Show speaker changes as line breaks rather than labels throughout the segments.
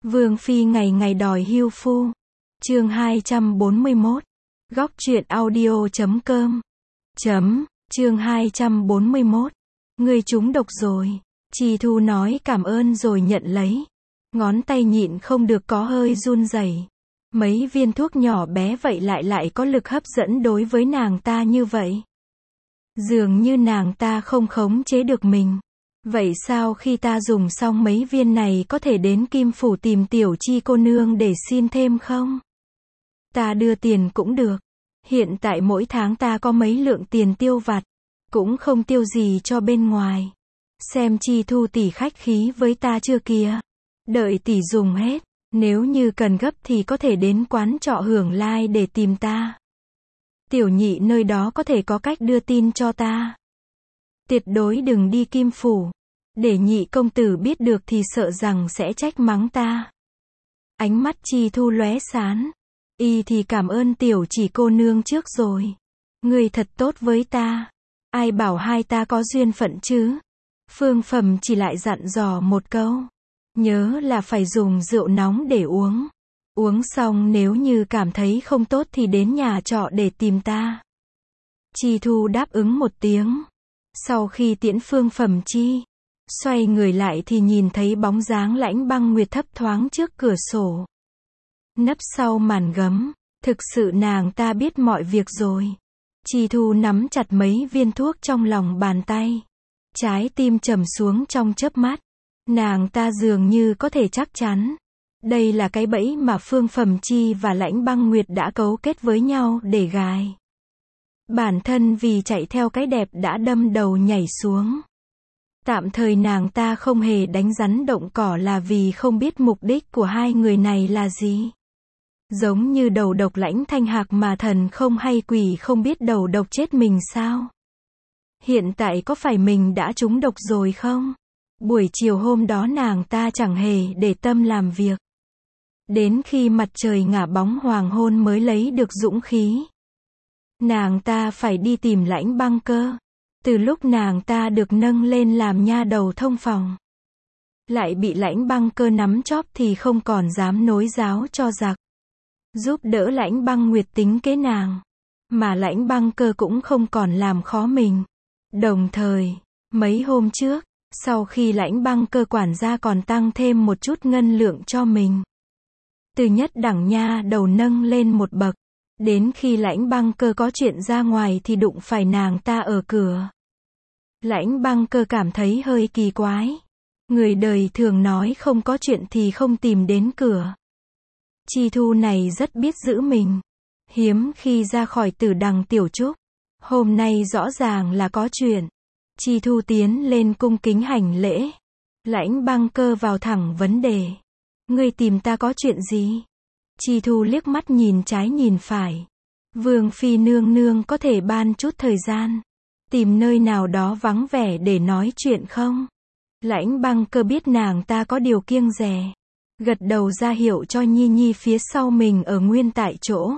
Vương phi ngày ngày đòi hưu phu. Chương 241. Góc truyện audio.com. Chương 241. Ngươi trúng độc rồi. Chi Thu nói cảm ơn rồi nhận lấy. Ngón tay nhịn không được có hơi run rẩy. Mấy viên thuốc nhỏ bé vậy lại có lực hấp dẫn đối với nàng ta như vậy. Dường như nàng ta không khống chế được mình. Vậy sao khi ta dùng xong mấy viên này có thể đến Kim Phủ tìm Tiểu Chi cô nương để xin thêm không? Ta đưa tiền cũng được. Hiện tại mỗi tháng ta có mấy lượng tiền tiêu vặt. Cũng không tiêu gì cho bên ngoài. Xem Chi Thu tỷ khách khí với ta chưa kìa. Đợi tỷ dùng hết. Nếu như cần gấp thì có thể đến quán trọ Hưởng Lai để tìm ta. Tiểu nhị nơi đó có thể có cách đưa tin cho ta. Tuyệt đối đừng đi Kim Phủ. Để nhị công tử biết được thì sợ rằng sẽ trách mắng ta. Ánh mắt Chi Thu lóe sáng. Y thì cảm ơn Tiểu Chỉ cô nương trước rồi. Ngươi thật tốt với ta. Ai bảo hai ta có duyên phận chứ? Phương Phẩm chỉ lại dặn dò một câu. Nhớ là phải dùng rượu nóng để uống. Uống xong nếu như cảm thấy không tốt thì đến nhà trọ để tìm ta. Chi Thu đáp ứng một tiếng. Sau khi tiễn Phương Phẩm Chi, xoay người lại thì nhìn thấy bóng dáng Lãnh Băng Nguyệt thấp thoáng trước cửa sổ. Nấp sau màn gấm, thực sự nàng ta biết mọi việc rồi. Chi Thu nắm chặt mấy viên thuốc trong lòng bàn tay. Trái tim trầm xuống trong chớp mắt. Nàng ta dường như có thể chắc chắn. Đây là cái bẫy mà Phương Phẩm Chi và Lãnh Băng Nguyệt đã cấu kết với nhau để gài. Bản thân vì chạy theo cái đẹp đã đâm đầu nhảy xuống. Tạm thời nàng ta không hề đánh rắn động cỏ là vì không biết mục đích của hai người này là gì. Giống như đầu độc Lãnh Thanh Hạc mà thần không hay quỷ không biết đầu độc chết mình sao? Hiện tại có phải mình đã trúng độc rồi không? Buổi chiều hôm đó nàng ta chẳng hề để tâm làm việc. Đến khi mặt trời ngả bóng hoàng hôn mới lấy được dũng khí. Nàng ta phải đi tìm Lãnh Băng Cơ. Từ lúc nàng ta được nâng lên làm nha đầu thông phòng, lại bị Lãnh Băng Cơ nắm chóp thì không còn dám nối giáo cho giặc. Giúp đỡ Lãnh Băng Nguyệt tính kế nàng. Mà Lãnh Băng Cơ cũng không còn làm khó mình. Đồng thời, mấy hôm trước, sau khi Lãnh Băng Cơ quản gia còn tăng thêm một chút ngân lượng cho mình. Từ nhất đẳng nha đầu nâng lên một bậc. Đến khi Lãnh Băng Cơ có chuyện ra ngoài thì đụng phải nàng ta ở cửa. Lãnh Băng Cơ cảm thấy hơi kỳ quái. Người đời thường nói không có chuyện thì không tìm đến cửa. Chi Thu này rất biết giữ mình. Hiếm khi ra khỏi Tử Đằng Tiểu Trúc. Hôm nay rõ ràng là có chuyện. Chi Thu tiến lên cung kính hành lễ. Lãnh Băng Cơ vào thẳng vấn đề. Ngươi tìm ta có chuyện gì? Chi Thu liếc mắt nhìn trái nhìn phải. Vương phi nương nương có thể ban chút thời gian. Tìm nơi nào đó vắng vẻ để nói chuyện không? Lãnh Băng Cơ biết nàng ta có điều kiêng dè. Gật đầu ra hiệu cho Nhi Nhi phía sau mình ở nguyên tại chỗ.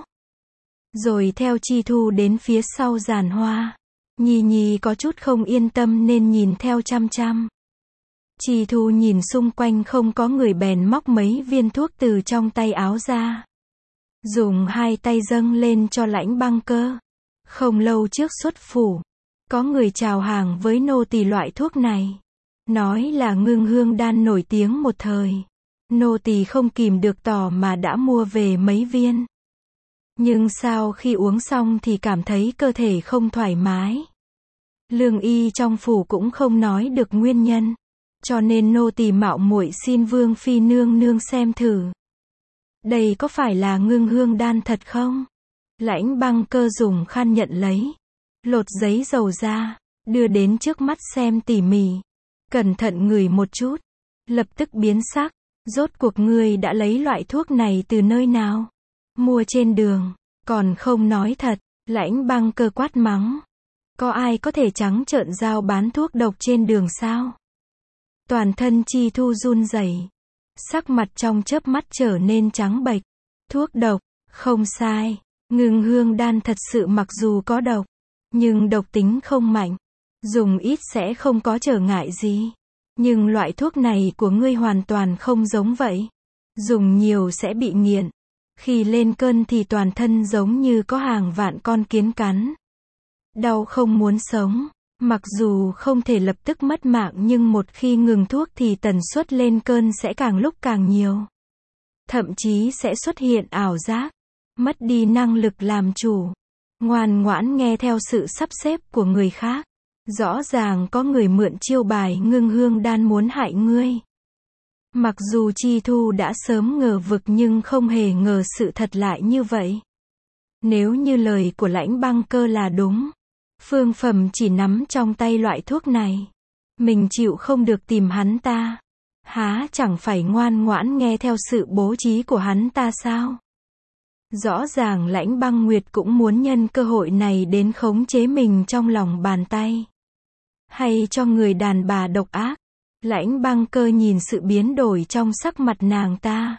Rồi theo Chi Thu đến phía sau giàn hoa. Nhi Nhi có chút không yên tâm nên nhìn theo chăm chăm. Chi Thu nhìn xung quanh không có người bèn móc mấy viên thuốc từ trong tay áo ra. Dùng hai tay dâng lên cho Lãnh Băng Cơ. Không lâu trước xuất phủ, có người chào hàng với nô tỳ loại thuốc này. Nói là Ngưng Hương Đan nổi tiếng một thời. Nô tỳ không kìm được tò mà đã mua về mấy viên. Nhưng sau khi uống xong thì cảm thấy cơ thể không thoải mái. Lương y trong phủ cũng không nói được nguyên nhân. Cho nên nô tỳ mạo muội xin Vương phi nương nương xem thử. Đây có phải là Ngưng Hương Đan thật không? Lãnh Băng Cơ dùng khăn nhận lấy. Lột giấy dầu ra. Đưa đến trước mắt xem tỉ mỉ. Cẩn thận ngửi một chút. Lập tức biến sắc. Rốt cuộc ngươi đã lấy loại thuốc này từ nơi nào? Mua trên đường. Còn không nói thật. Lãnh Băng Cơ quát mắng. Có ai có thể trắng trợn giao bán thuốc độc trên đường sao? Toàn thân Chi Thu run rẩy. Sắc mặt trong chớp mắt trở nên trắng bệch. Thuốc độc, không sai. Ngưng Hương Đan thật sự mặc dù có độc, nhưng độc tính không mạnh. Dùng ít sẽ không có trở ngại gì. Nhưng loại thuốc này của ngươi hoàn toàn không giống vậy. Dùng nhiều sẽ bị nghiện. Khi lên cơn thì toàn thân giống như có hàng vạn con kiến cắn. Đau không muốn sống. Mặc dù không thể lập tức mất mạng nhưng một khi ngừng thuốc thì tần suất lên cơn sẽ càng lúc càng nhiều. Thậm chí sẽ xuất hiện ảo giác, mất đi năng lực làm chủ, ngoan ngoãn nghe theo sự sắp xếp của người khác. Rõ ràng có người mượn chiêu bài ngưng hương đan muốn hại ngươi. Mặc dù Chi Thu đã sớm ngờ vực nhưng không hề ngờ sự thật lại như vậy. Nếu như lời của Lãnh Băng Cơ là đúng, Phương Phẩm chỉ nắm trong tay loại thuốc này, mình chịu không được tìm hắn ta, há chẳng phải ngoan ngoãn nghe theo sự bố trí của hắn ta sao? Rõ ràng Lãnh Băng Nguyệt cũng muốn nhân cơ hội này đến khống chế mình trong lòng bàn tay. Hay cho người đàn bà độc ác. Lãnh Băng Cơ nhìn sự biến đổi trong sắc mặt nàng ta,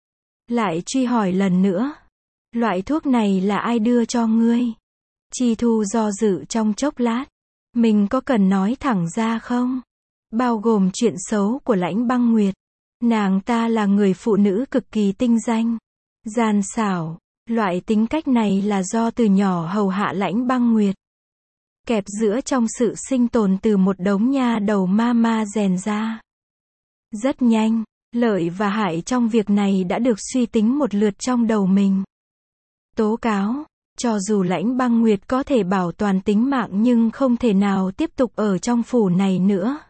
lại truy hỏi lần nữa. Loại thuốc này là ai đưa cho ngươi? Chi Thu do dự trong chốc lát. Mình có cần nói thẳng ra không? Bao gồm chuyện xấu của Lãnh Băng Nguyệt. Nàng ta là người phụ nữ cực kỳ tinh danh, gian xảo. Loại tính cách này là do từ nhỏ hầu hạ Lãnh Băng Nguyệt. Kẹp giữa trong sự sinh tồn từ một đống nha đầu ma rèn ra. Rất nhanh, lợi và hại trong việc này đã được suy tính một lượt trong đầu mình. Tố cáo, cho dù Lãnh Băng Nguyệt có thể bảo toàn tính mạng nhưng không thể nào tiếp tục ở trong phủ này nữa.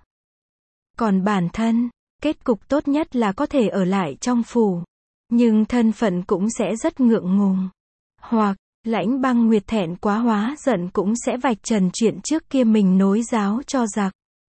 Còn bản thân, kết cục tốt nhất là có thể ở lại trong phủ. Nhưng thân phận cũng sẽ rất ngượng ngùng. Hoặc, Lãnh Băng Nguyệt thẹn quá hóa giận cũng sẽ vạch trần chuyện trước kia mình nối giáo cho giặc.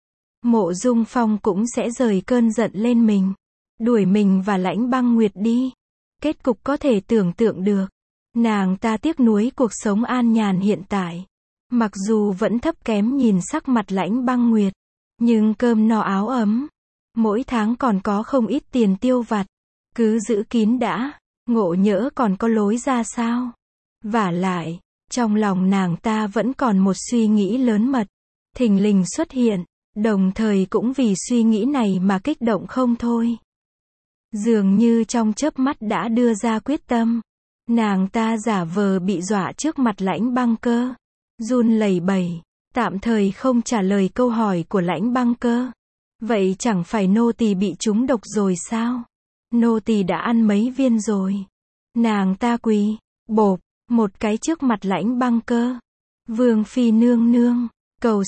Mộ Dung Phong cũng sẽ rời cơn giận lên mình, đuổi mình và Lãnh Băng Nguyệt đi. Kết cục có thể tưởng tượng được. Nàng ta tiếc nuối cuộc sống an nhàn hiện tại. Mặc dù vẫn thấp kém nhìn sắc mặt Lãnh Băng Nguyệt, nhưng cơm no áo ấm, mỗi tháng còn có không ít tiền tiêu vặt. Cứ giữ kín đã, ngộ nhỡ còn có lối ra sao? Vả lại, trong lòng nàng ta vẫn còn một suy nghĩ lớn mật, thình lình xuất hiện, đồng thời cũng vì suy nghĩ này mà kích động không thôi. Dường như trong chớp mắt đã đưa ra quyết tâm, nàng ta giả vờ bị dọa trước mặt Lãnh Băng Cơ, run lẩy bẩy, tạm thời không trả lời câu hỏi của Lãnh Băng Cơ. Vậy chẳng phải nô tỳ bị trúng độc rồi sao? Nô tỳ đã ăn mấy viên rồi. Nàng ta quỳ, bộp, một cái trước mặt Lãnh Băng Cơ. Vương phi nương nương, cầu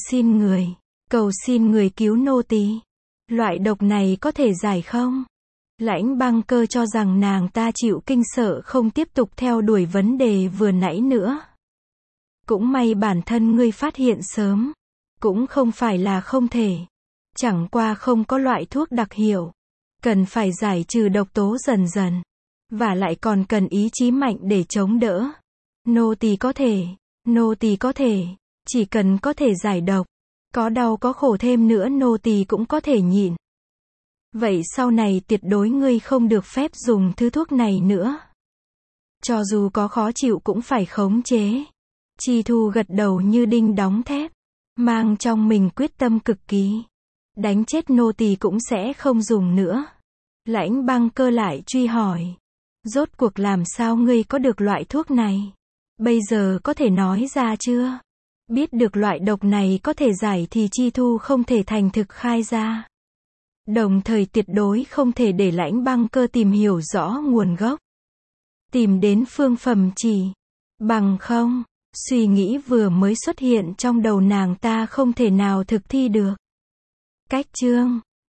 xin người cứu nô tỳ. Loại độc này có thể giải không? Lãnh Băng Cơ cho rằng nàng ta chịu kinh sợ không tiếp tục theo đuổi vấn đề vừa nãy nữa. Cũng may bản thân ngươi phát hiện sớm. Cũng không phải là không thể. Chẳng qua không có loại thuốc đặc hiệu. Cần phải giải trừ độc tố dần dần. Và lại còn cần ý chí mạnh để chống đỡ. Nô tỳ có thể. Chỉ cần có thể giải độc. Có đau có khổ thêm nữa nô tỳ cũng có thể nhịn. Vậy sau này tuyệt đối ngươi không được phép dùng thứ thuốc này nữa. Cho dù có khó chịu cũng phải khống chế. Chi Thu gật đầu như đinh đóng thép. Mang trong mình quyết tâm cực kỳ. Đánh chết nô tỳ cũng sẽ không dùng nữa. Lãnh Băng Cơ lại truy hỏi. Rốt cuộc làm sao ngươi có được loại thuốc này? Bây giờ có thể nói ra chưa? Biết được loại độc này có thể giải thì Chi Thu không thể thành thực khai ra. Đồng thời tuyệt đối không thể để Lãnh Băng Cơ tìm hiểu rõ nguồn gốc. Tìm đến phương phẩm chỉ. Bằng không, suy nghĩ vừa mới xuất hiện trong đầu nàng ta không thể nào thực thi được. Cách chương